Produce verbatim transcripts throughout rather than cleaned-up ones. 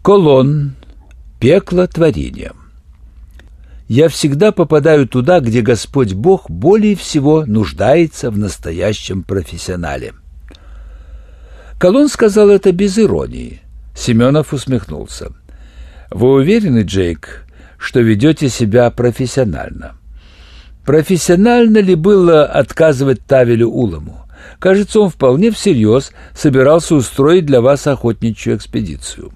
Колонн. Пекло творения. Я всегда попадаю туда, где Господь Бог более всего нуждается в настоящем профессионале. Колонн сказал это без иронии. Семенов усмехнулся. Вы уверены, Джейк, что ведете себя профессионально? Профессионально ли было отказывать Тавелю Уламу? Кажется, он вполне всерьез собирался устроить для вас охотничью экспедицию.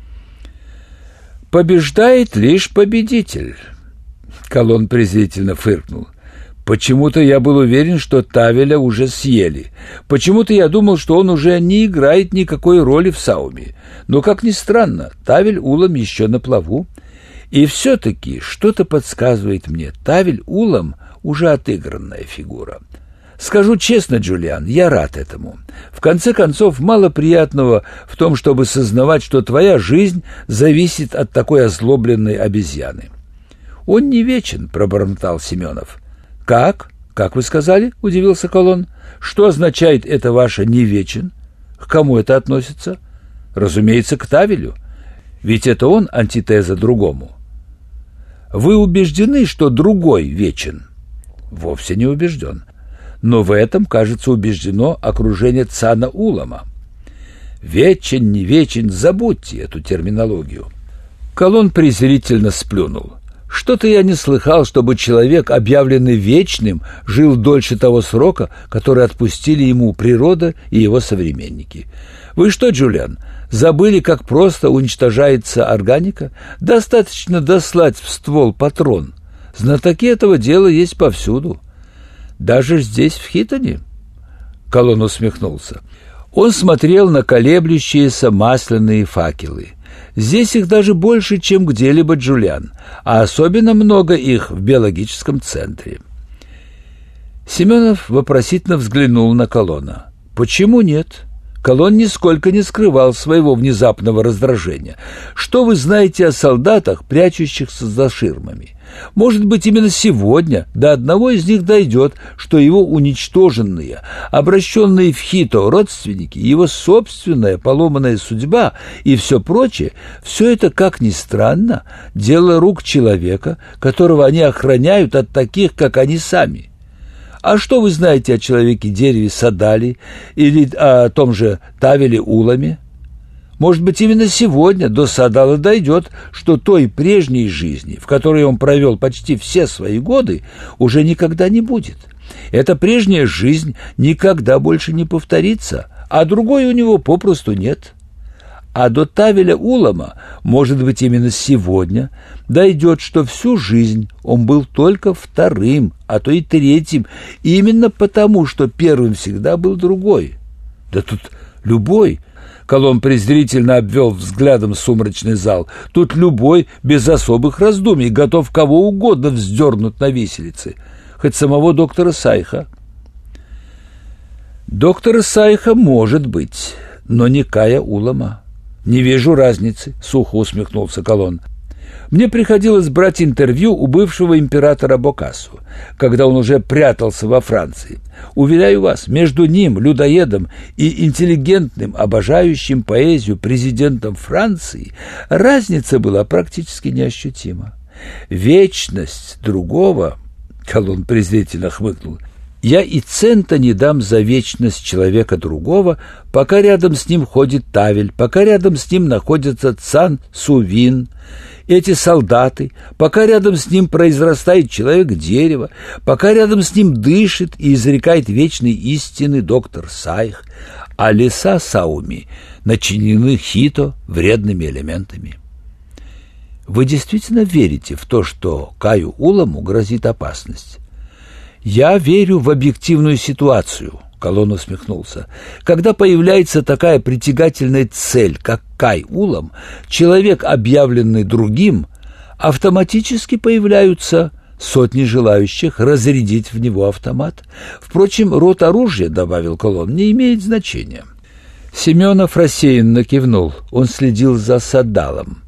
Побеждает лишь победитель. Колонн презрительно фыркнул. Почему-то я был уверен, что Тавеля уже съели. Почему-то я думал, что он уже не играет никакой роли в Сауме. Но, как ни странно, Тавель Улам еще на плаву. И все-таки что-то подсказывает мне, Тавель Улам уже отыгранная фигура. Скажу честно, Джулиан, я рад этому. В конце концов, мало приятного в том, чтобы сознавать, что твоя жизнь зависит от такой озлобленной обезьяны. «Он не вечен», — пробормотал Семенов. «Как? Как вы сказали?» — удивился Колонн. «Что означает это ваше «не вечен»? К кому это относится?» «Разумеется, к Тавелю. Ведь это он антитеза другому». «Вы убеждены, что другой вечен?» «Вовсе не убежден. Но в этом, кажется, убеждено окружение Цана Улама. Вечен, не вечен, забудьте эту терминологию». Колонн презрительно сплюнул. «Что-то я не слыхал, чтобы человек, объявленный вечным, жил дольше того срока, который отпустили ему природа и его современники. Вы что, Джулиан, забыли, как просто уничтожается органика? Достаточно дослать в ствол патрон. Знатоки этого дела есть повсюду. Даже здесь, в Хитоне?» Колонн усмехнулся. Он смотрел на колеблющиеся масляные факелы. «Здесь их даже больше, чем где-либо, Джулиан, а особенно много их в биологическом центре». Семенов вопросительно взглянул на Колонна. «Почему нет?» Колонн нисколько не скрывал своего внезапного раздражения. «Что вы знаете о солдатах, прячущихся за ширмами? Может быть, именно сегодня до одного из них дойдет, что его уничтоженные, обращенные в Хито родственники, его собственная поломанная судьба и все прочее, все это, как ни странно, дело рук человека, которого они охраняют от таких, как они сами. А что вы знаете о человеке-дереве Садали или о том же Тавеле Уламе? Может быть, именно сегодня до Садала дойдет, что той прежней жизни, в которой он провел почти все свои годы, уже никогда не будет. Эта прежняя жизнь никогда больше не повторится, а другой у него попросту нет. А до Тавеля Улама, может быть, именно сегодня дойдет, что всю жизнь он был только вторым, а то и третьим, именно потому, что первым всегда был другой. Да тут любой. Колонн презрительно обвел взглядом сумрачный зал. Тут любой, без особых раздумий, готов кого угодно вздернуть на виселице, хоть самого доктора Сайха. Доктора Сайха может быть, но не Кая Улама. «Не вижу разницы», — сухо усмехнулся Колонн. «Мне приходилось брать интервью у бывшего императора Бокассу, когда он уже прятался во Франции. Уверяю вас, между ним, людоедом, и интеллигентным, обожающим поэзию президентом Франции разница была практически неощутима. Вечность другого...» — Колонн презрительно хмыкнул. «Я и цента не дам за вечность человека другого, пока рядом с ним ходит Тавель, пока рядом с ним находится Цан Сувин, эти солдаты, пока рядом с ним произрастает человек-дерево, пока рядом с ним дышит и изрекает вечные истины доктор Сайх, а леса Сауми начинены Хито вредными элементами». Вы действительно верите в то, что Каю Уламу грозит опасность? «Я верю в объективную ситуацию», — Колонн усмехнулся. «Когда появляется такая притягательная цель, как Кай Улам, человек, объявленный другим, автоматически появляются сотни желающих разрядить в него автомат. Впрочем, род оружия, — добавил Колонн, — не имеет значения». Семенов рассеянно кивнул. Он следил за Садалом.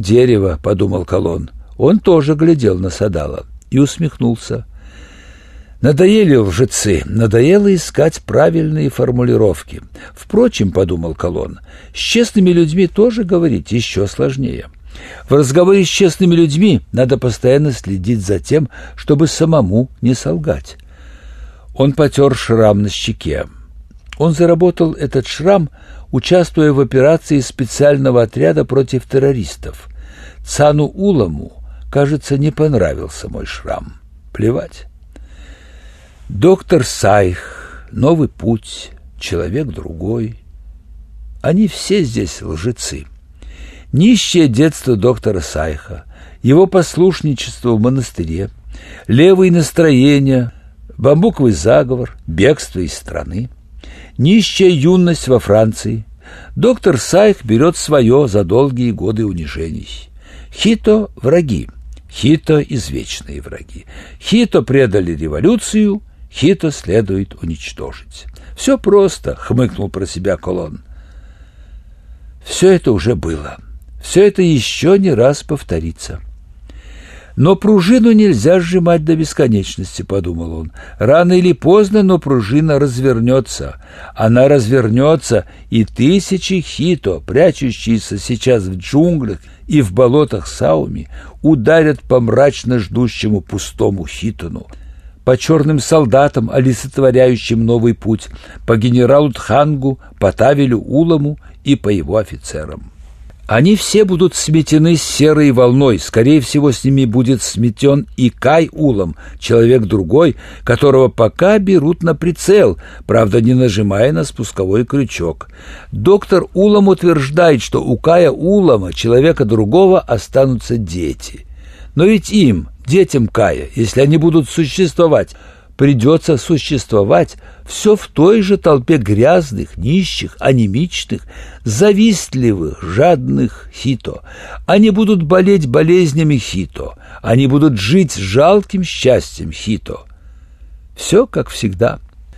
«Человек-дерево», — подумал Колонн. Он тоже глядел на Садала и усмехнулся. Надоели лжецы, надоело искать правильные формулировки. Впрочем, подумал Колон, с честными людьми тоже говорить еще сложнее. В разговоре с честными людьми надо постоянно следить за тем, чтобы самому не солгать. Он потер шрам на щеке. Он заработал этот шрам, участвуя в операции специального отряда против террористов. Цану Уламу, кажется, не понравился мой шрам. Плевать. Доктор Сайх, Новый путь, человек другой. Они все здесь лжецы. Нищее детство доктора Сайха, его послушничество в монастыре, левые настроения, бамбуковый заговор, бегство из страны, нищая юность во Франции. Доктор Сайх берет свое за долгие годы унижений. Хито – враги, Хито – извечные враги. Хито предали революцию, Хито следует уничтожить. Все просто, хмыкнул про себя Колон. Все это уже было. Все это еще не раз повторится. Но пружину нельзя сжимать до бесконечности, подумал он. Рано или поздно, но пружина развернется. Она развернется, и тысячи Хито, прячущиеся сейчас в джунглях и в болотах Сауми, ударят по мрачно ждущему пустому Хитону, по черным солдатам, олицетворяющим новый путь, по генералу Тхангу, по Тавелю Уламу и по его офицерам. Они все будут сметены серой волной, скорее всего, с ними будет сметен и Кай Улам, человек другой, которого пока берут на прицел, правда, не нажимая на спусковой крючок. Доктор Улам утверждает, что у Кая Улама, человека другого, останутся дети. Но ведь им, детям Кая, если они будут существовать, придется существовать все в той же толпе грязных, нищих, анемичных, завистливых, жадных Хито. Они будут болеть болезнями Хито. Они будут жить жалким счастьем Хито. Все как всегда.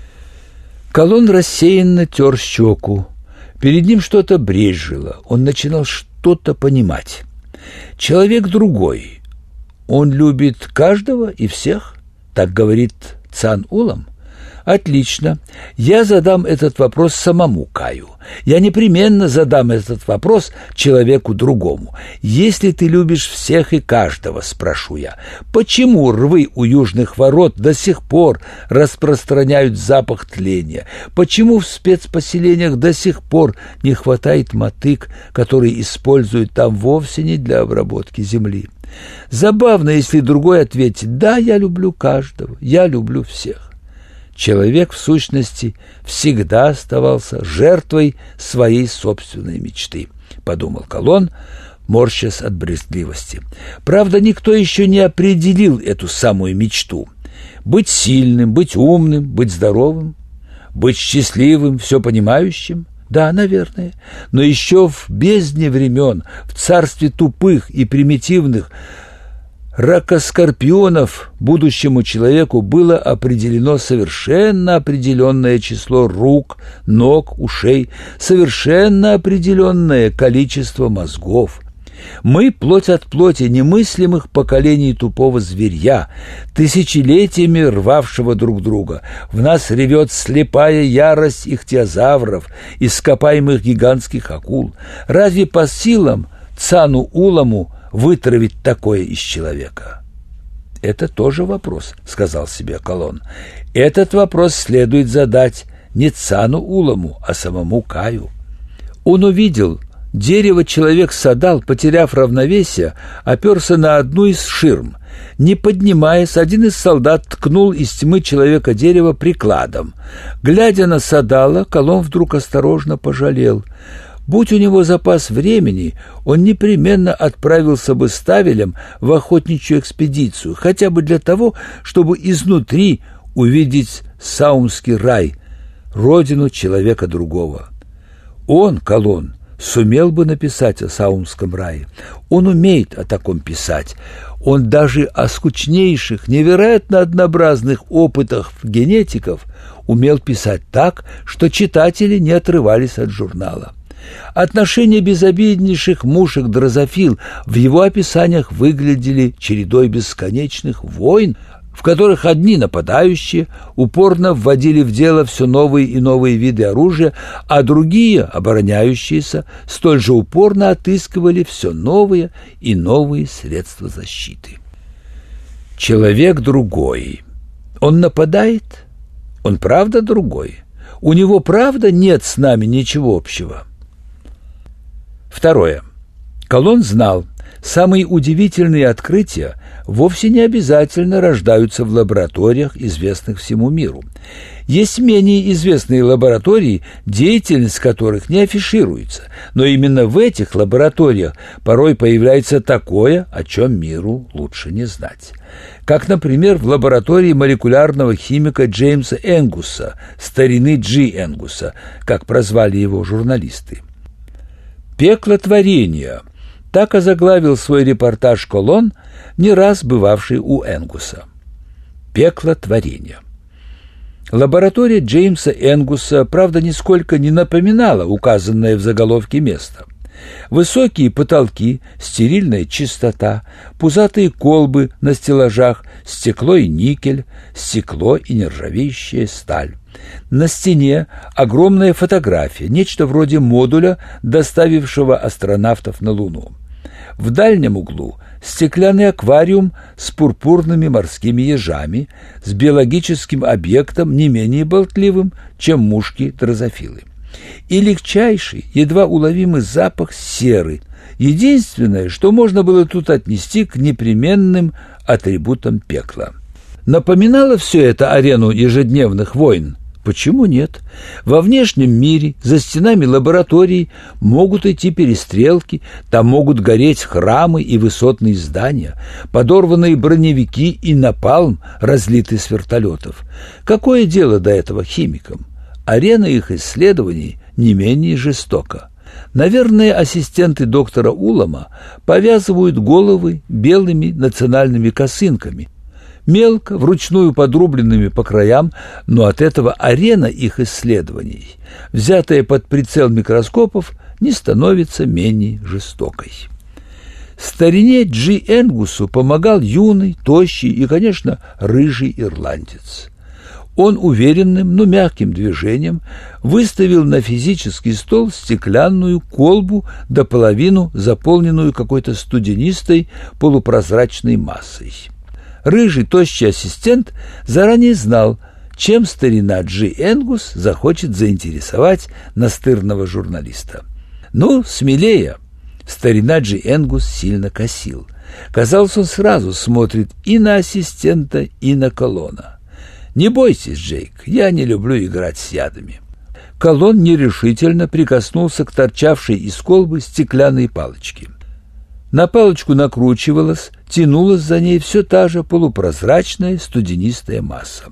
Колон рассеянно тер щеку. Перед ним что-то брежило. Он начинал что-то понимать. Человек другой. Он любит каждого и всех, так говорит Цан Улам? Отлично. Я задам этот вопрос самому Каю. Я непременно задам этот вопрос человеку другому. Если ты любишь всех и каждого, спрошу я, почему рвы у южных ворот до сих пор распространяют запах тления? Почему в спецпоселениях до сих пор не хватает мотык, которые используют там вовсе не для обработки земли? Забавно, если другой ответит: «Да, я люблю каждого, я люблю всех». Человек, в сущности, всегда оставался жертвой своей собственной мечты, подумал Колон, морщась от брезгливости. Правда, никто еще не определил эту самую мечту. Быть сильным, быть умным, быть здоровым, быть счастливым, все понимающим. Да, наверное, но еще в бездне времен, в царстве тупых и примитивных ракоскорпионов, будущему человеку было определено совершенно определенное число рук, ног, ушей, совершенно определенное количество мозгов. Мы плоть от плоти немыслимых поколений тупого зверья, тысячелетиями рвавшего друг друга. В нас ревет слепая ярость ихтиозавров, ископаемых гигантских акул. Разве по силам Цану Уламу вытравить такое из человека? Это тоже вопрос, сказал себе Колон. Этот вопрос следует задать не Цану Уламу, а самому Каю. Он увидел дерево человек-садал, потеряв равновесие, оперся на одну из ширм. Не поднимаясь, один из солдат ткнул из тьмы человека дерево прикладом. Глядя на Садала, Колон вдруг осторожно пожалел. Будь у него запас времени, он непременно отправился бы с Тавелем в охотничью экспедицию, хотя бы для того, чтобы изнутри увидеть Саумский рай, родину человека другого. Он, Колон, сумел бы написать о Саумском рае. Он умеет о таком писать. Он даже о скучнейших, невероятно однообразных опытах генетиков умел писать так, что читатели не отрывались от журнала. Отношения безобиднейших мушек дрозофил в его описаниях выглядели чередой бесконечных войн, в которых одни нападающие упорно вводили в дело все новые и новые виды оружия, а другие, обороняющиеся, столь же упорно отыскивали все новые и новые средства защиты. Человек другой. Он нападает? Он правда другой? У него правда нет с нами ничего общего? Второе. Колон знал, самые удивительные открытия вовсе не обязательно рождаются в лабораториях, известных всему миру. Есть менее известные лаборатории, деятельность которых не афишируется, но именно в этих лабораториях порой появляется такое, о чем миру лучше не знать. Как, например, в лаборатории молекулярного химика Джеймса Энгуса, старины Джи Энгуса, как прозвали его журналисты. «Пекло творения» — так озаглавил свой репортаж Колон, не раз бывавший у Энгуса. «Пекло творения». Лаборатория Джеймса Энгуса, правда, нисколько не напоминала указанное в заголовке место. Высокие потолки, стерильная чистота, пузатые колбы на стеллажах, стекло и никель, стекло и нержавеющая сталь. На стене огромная фотография, нечто вроде модуля, доставившего астронавтов на Луну. В дальнем углу стеклянный аквариум с пурпурными морскими ежами, с биологическим объектом не менее болтливым, чем мушки-дрозофилы. И легчайший, едва уловимый запах серы, единственное, что можно было тут отнести к непременным атрибутам пекла. Напоминало все это арену ежедневных войн? Почему нет? Во внешнем мире, за стенами лабораторий, могут идти перестрелки, там могут гореть храмы и высотные здания, подорванные броневики и напалм, разлитый с вертолетов. Какое дело до этого химикам? Арена их исследований не менее жестока. Наверное, ассистенты доктора Улама повязывают головы белыми национальными косынками, мелко, вручную подрубленными по краям, но от этого арена их исследований, взятая под прицел микроскопов, не становится менее жестокой. Старине Джи Энгусу помогал юный, тощий и, конечно, рыжий ирландец. Он уверенным, но мягким движением выставил на физический стол стеклянную колбу до половину, заполненную какой-то студенистой полупрозрачной массой. Рыжий, тощий ассистент заранее знал, чем старина Джи Энгус захочет заинтересовать настырного журналиста. Ну, смелее. Старина Джи Энгус сильно косил. Казалось, он сразу смотрит и на ассистента, и на Колона. «Не бойтесь, Джейк, я не люблю играть с ядами». Колон нерешительно прикоснулся к торчавшей из колбы стеклянной палочке. На палочку накручивалась, тянулась за ней все та же полупрозрачная студенистая масса.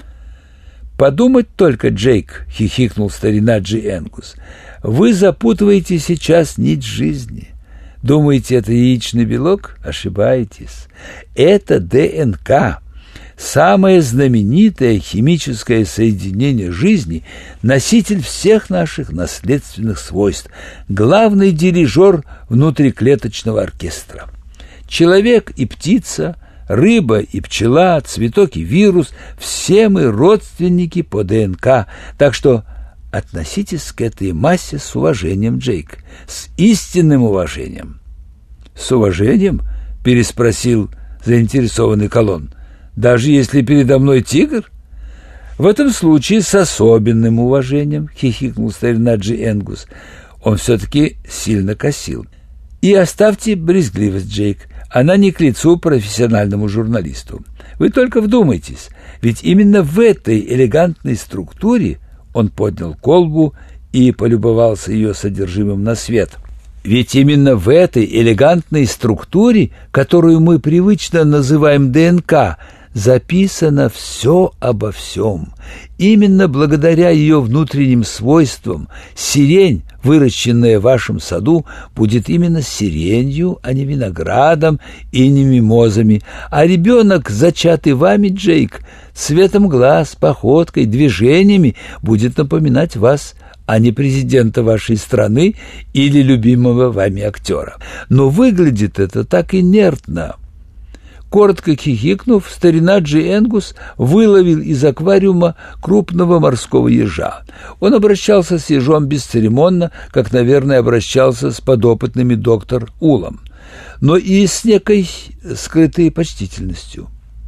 «Подумать только, Джейк», — хихикнул старина Джи Энгус, — «вы запутываете сейчас нить жизни. Думаете, это яичный белок? Ошибаетесь. Это ДНК». Самое знаменитое химическое соединение жизни, носитель всех наших наследственных свойств, главный дирижер внутриклеточного оркестра. Человек и птица, рыба и пчела, цветок и вирус – все мы родственники по ДНК, так что относитесь к этой массе с уважением, Джейк, с истинным уважением. «С уважением?» – переспросил заинтересованный Колон. «Даже если передо мной тигр?» «В этом случае с особенным уважением», — хихикнул старина Джи Энгус. Он все-таки сильно косил. «И оставьте брезгливость, Джейк. Она не к лицу профессиональному журналисту. Вы только вдумайтесь, ведь именно в этой элегантной структуре он поднял колбу и полюбовался ее содержимым на свет. Ведь именно в этой элегантной структуре, которую мы привычно называем ДНК, записано все обо всем. Именно благодаря ее внутренним свойствам сирень, выращенная в вашем саду, будет именно сиренью, а не виноградом и не мимозами. А ребенок, зачатый вами, Джейк, цветом глаз, походкой, движениями, будет напоминать вас, а не президента вашей страны или любимого вами актера. Но выглядит это так инертно. Коротко хихикнув, старина Джи Энгус выловил из аквариума крупного морского ежа. Он обращался с ежом бесцеремонно, как, наверное, обращался с подопытными доктор Улом, но и с некой скрытой почтительностью.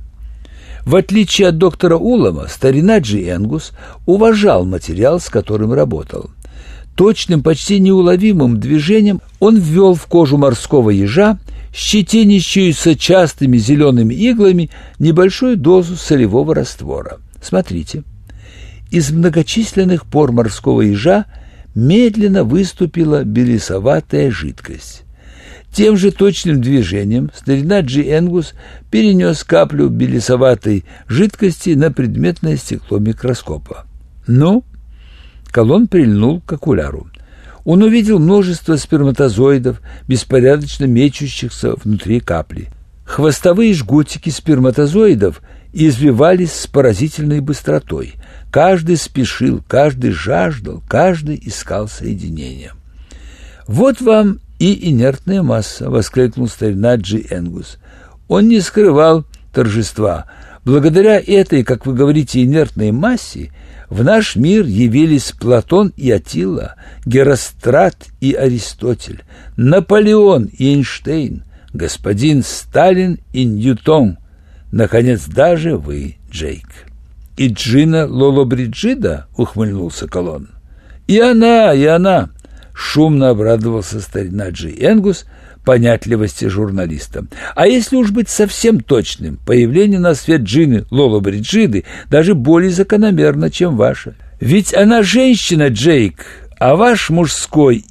В отличие от доктора Улама, старина Джи Энгус уважал материал, с которым работал. Точным, почти неуловимым движением он ввел в кожу морского ежа, щетинящуюся частыми зелеными иглами, небольшую дозу солевого раствора. Смотрите. Из многочисленных пор морского ежа медленно выступила белесоватая жидкость. Тем же точным движением старина Джи Энгус перенес каплю белесоватой жидкости на предметное стекло микроскопа. Ну, Колон прильнул к окуляру. Он увидел множество сперматозоидов, беспорядочно мечущихся внутри капли. Хвостовые жгутики сперматозоидов извивались с поразительной быстротой. Каждый спешил, каждый жаждал, каждый искал соединения. «Вот вам и инертная масса», — воскликнул старина Джи Энгус. Он не скрывал торжества. Благодаря этой, как вы говорите, инертной массе в наш мир явились Платон и Аттила, Герострат и Аристотель, Наполеон и Эйнштейн, господин Сталин и Ньютон, наконец, даже вы, Джейк. «И Джина Лолобриджида?» — ухмыльнулся Колон. «И она, и она!» — шумно обрадовался старина Джи Энгус понятливости журналиста. А если уж быть совсем точным, появление на свет Джины Лолобриджиды даже более закономерно, чем ваше. Ведь она женщина, Джейк, а ваш мужской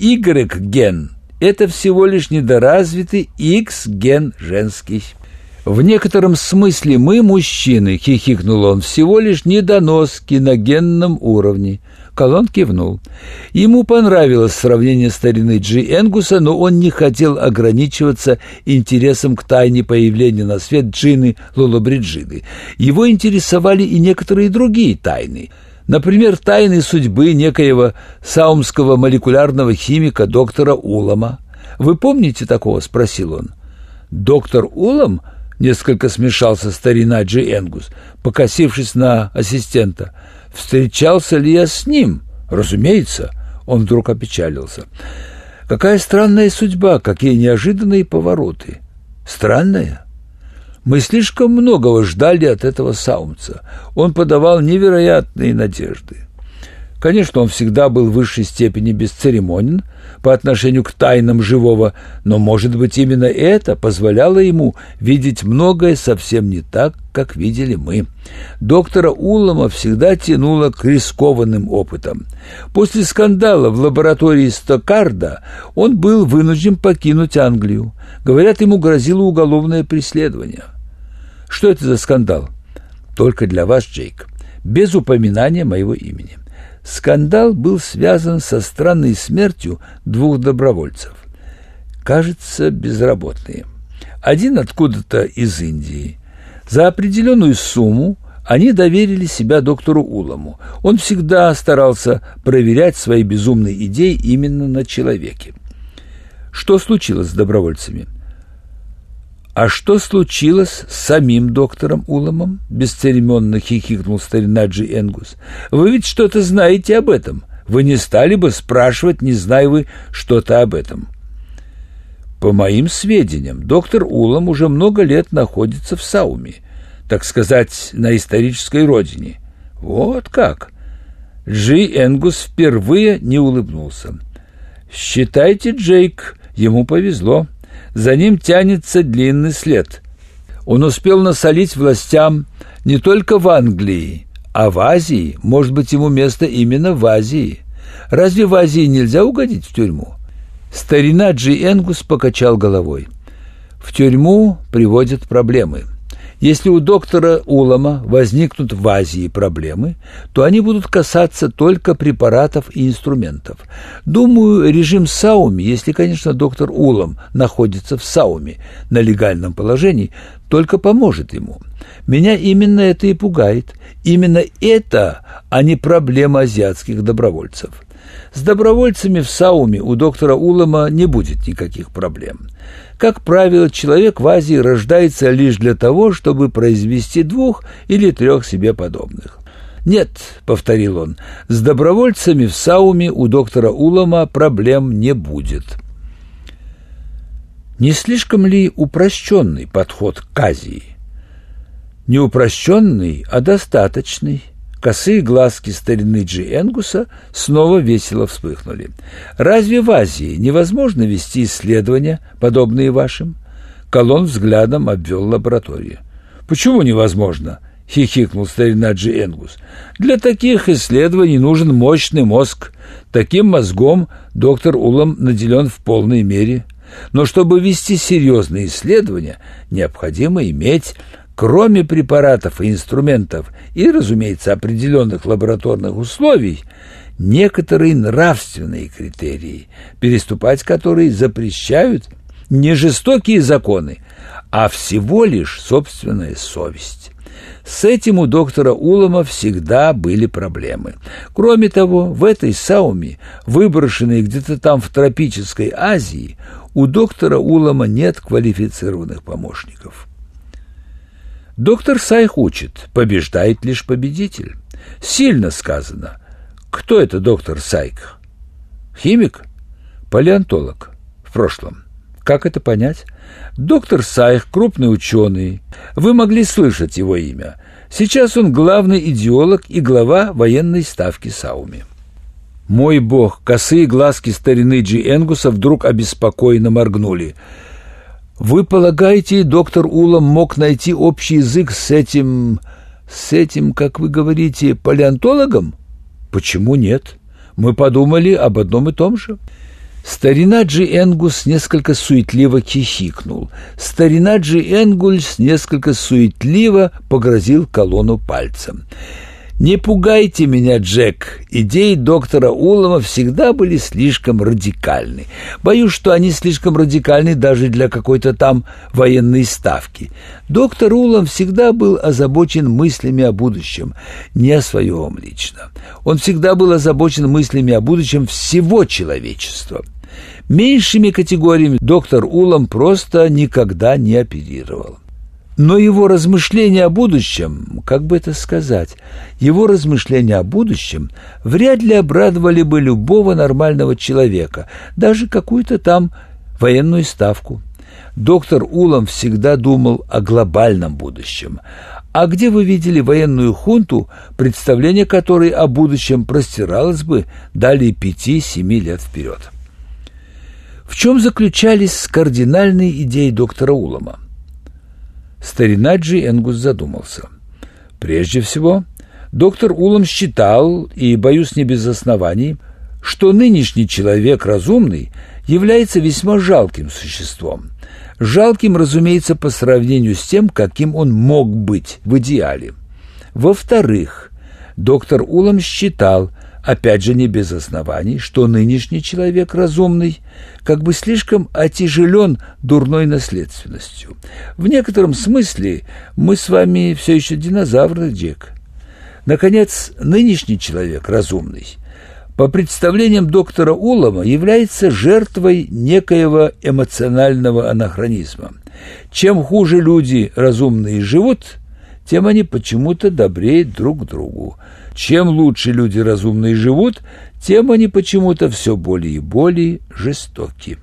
Y-ген – это всего лишь недоразвитый X-ген женский. В некотором смысле мы, мужчины, хихикнул он, всего лишь недоноски на генном уровне. Колон кивнул. Ему понравилось сравнение старины Джи Энгуса, но он не хотел ограничиваться интересом к тайне появления на свет Джины Лолобриджиды. Его интересовали и некоторые другие тайны. Например, тайны судьбы некоего саумского молекулярного химика доктора Улама. «Вы помните такого?» – спросил он. «Доктор Улам?» – несколько смешался старина Джи Энгус, покосившись на ассистента. «Встречался ли я с ним?» «Разумеется», — он вдруг опечалился. «Какая странная судьба, какие неожиданные повороты». «Странная?» Мы слишком многого ждали от этого саумца. Он подавал невероятные надежды. Конечно, он всегда был в высшей степени бесцеремонен по отношению к тайнам живого, но, может быть, именно это позволяло ему видеть многое совсем не так, как видели мы. Доктора Улама всегда тянуло к рискованным опытам. После скандала в лаборатории Стокарда он был вынужден покинуть Англию. Говорят, ему грозило уголовное преследование. Что это за скандал? Только для вас, Джейк, без упоминания моего имени. Скандал был связан со странной смертью двух добровольцев. Кажется, безработные. Один откуда-то из Индии. За определенную сумму они доверили себя доктору Уламу. Он всегда старался проверять свои безумные идеи именно на человеке. Что случилось с добровольцами? «А что случилось с самим доктором Уламом?» – бесцеремонно хихикнул старина Джи Энгус. «Вы ведь что-то знаете об этом. Вы не стали бы спрашивать, не зная вы что-то об этом». «По моим сведениям, доктор Улам уже много лет находится в Сауме, так сказать, на исторической родине». «Вот как?» Джи Энгус впервые не улыбнулся. «Считайте, Джейк, ему повезло. За ним тянется длинный след. Он успел насолить властям не только в Англии, а в Азии. Может быть, ему место именно в Азии. Разве в Азии нельзя угодить в тюрьму?» Старина Джи Энгус покачал головой. «В тюрьму приводят проблемы. Если у доктора Улама возникнут в Азии проблемы, то они будут касаться только препаратов и инструментов. Думаю, режим Сауми, если, конечно, доктор Улам находится в Сауме на легальном положении, только поможет ему. Меня именно это и пугает. Именно это, а не проблема азиатских добровольцев. С добровольцами в Сауме у доктора Улама не будет никаких проблем. Как правило, человек в Азии рождается лишь для того, чтобы произвести двух или трех себе подобных. «Нет», — повторил он, — «с добровольцами в Сауме у доктора Улама проблем не будет». Не слишком ли упрощенный подход к Азии? Не упрощенный, а достаточный. Косые глазки старины Джи Энгуса снова весело вспыхнули. «Разве в Азии невозможно вести исследования, подобные вашим?» Колон взглядом обвел лабораторию. «Почему невозможно?» — хихикнул старина Джи Энгус. «Для таких исследований нужен мощный мозг. Таким мозгом доктор Улам наделен в полной мере. Но чтобы вести серьезные исследования, необходимо иметь, кроме препаратов и инструментов и, разумеется, определенных лабораторных условий, некоторые нравственные критерии, переступать которые запрещают не жестокие законы, а всего лишь собственная совесть. С этим у доктора Улама всегда были проблемы. Кроме того, в этой Сауме, выброшенной где-то там в тропической Азии, у доктора Улама нет квалифицированных помощников. Доктор Сайх учит: побеждает лишь победитель. Сильно сказано. Кто это доктор Сайх? Химик? Палеонтолог. В прошлом. Как это понять? Доктор Сайх – крупный ученый. Вы могли слышать его имя. Сейчас он главный идеолог и глава военной ставки Сауме. Мой бог, косые глазки старины Джи Энгуса вдруг обеспокоенно моргнули. Вы полагаете, доктор Улам мог найти общий язык с этим... с этим, как вы говорите, палеонтологом? Почему нет? Мы подумали об одном и том же. Старина Джи Энгус несколько суетливо хихикнул. Старина Джи Энгус несколько суетливо погрозил Колону пальцем. «Не пугайте меня, Джек. Идеи доктора Улама всегда были слишком радикальны. Боюсь, что они слишком радикальны даже для какой-то там военной ставки. Доктор Улам всегда был озабочен мыслями о будущем, не о своем лично. Он всегда был озабочен мыслями о будущем всего человечества. Меньшими категориями доктор Улам просто никогда не оперировал. Но его размышления о будущем, как бы это сказать, его размышления о будущем вряд ли обрадовали бы любого нормального человека, даже какую-то там военную ставку. Доктор Улам всегда думал о глобальном будущем. А где вы видели военную хунту, представление которой о будущем простиралось бы далее пяти-семи лет вперед? В чем заключались кардинальные идеи доктора Улама? Старина Джи Энгус задумался. Прежде всего, доктор Улам считал, и, боюсь, не без оснований, что нынешний человек разумный является весьма жалким существом. Жалким, разумеется, по сравнению с тем, каким он мог быть в идеале. Во-вторых, доктор Улам считал, опять же не без оснований, что нынешний человек разумный как бы слишком отяжелен дурной наследственностью. В некотором смысле мы с вами все еще динозавры, Джек. Наконец, нынешний человек разумный, по представлениям доктора Улама, является жертвой некоего эмоционального анахронизма. Чем хуже люди разумные живут, тем они почему-то добреют друг к другу. Чем лучше люди разумные живут, тем они почему-то все более и более жестоки.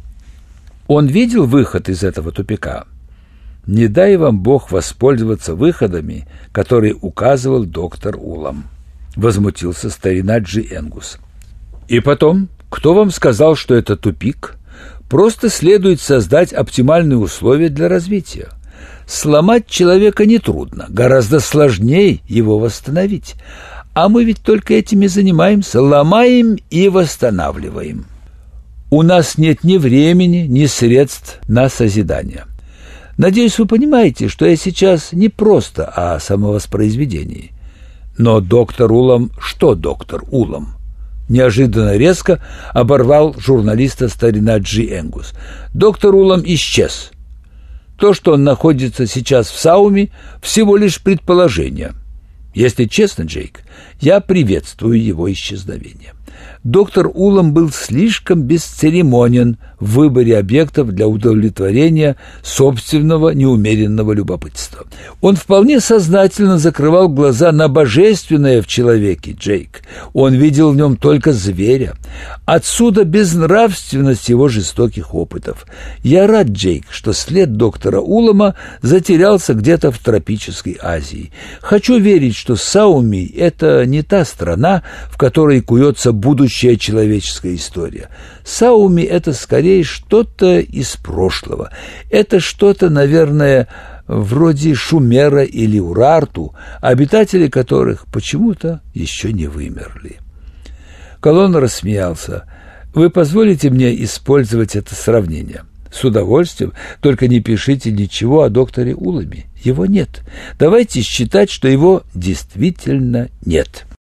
Он видел выход из этого тупика. Не дай вам Бог воспользоваться выходами, которые указывал доктор Улам, возмутился старина Джи Энгус. И потом, кто вам сказал, что это тупик? Просто следует создать оптимальные условия для развития. Сломать человека нетрудно, гораздо сложнее его восстановить. А мы ведь только этим и занимаемся, ломаем и восстанавливаем. У нас нет ни времени, ни средств на созидание. Надеюсь, вы понимаете, что я сейчас не просто о самовоспроизведении. Но доктор Улам... Что доктор Улам? Неожиданно резко оборвал журналиста старина Джи Энгус. Доктор Улам исчез. То, что он находится сейчас в Сауме, всего лишь предположение. Если честно, Джейк, я приветствую его исчезновение. Доктор Улам был слишком бесцеремонен в выборе объектов для удовлетворения собственного неумеренного любопытства. Он вполне сознательно закрывал глаза на божественное в человеке, Джейк. Он видел в нем только зверя. Отсюда безнравственность его жестоких опытов. Я рад, Джейк, что след доктора Улама затерялся где-то в тропической Азии. Хочу верить, что Саумий – это не та страна, в которой куется будущее человеческая история. Сауми – это скорее что-то из прошлого. Это что-то, наверное, вроде Шумера или Урарту, обитатели которых почему-то еще не вымерли. Колон рассмеялся. «Вы позволите мне использовать это сравнение?» «С удовольствием, только не пишите ничего о докторе Уламе. Его нет. Давайте считать, что его действительно нет».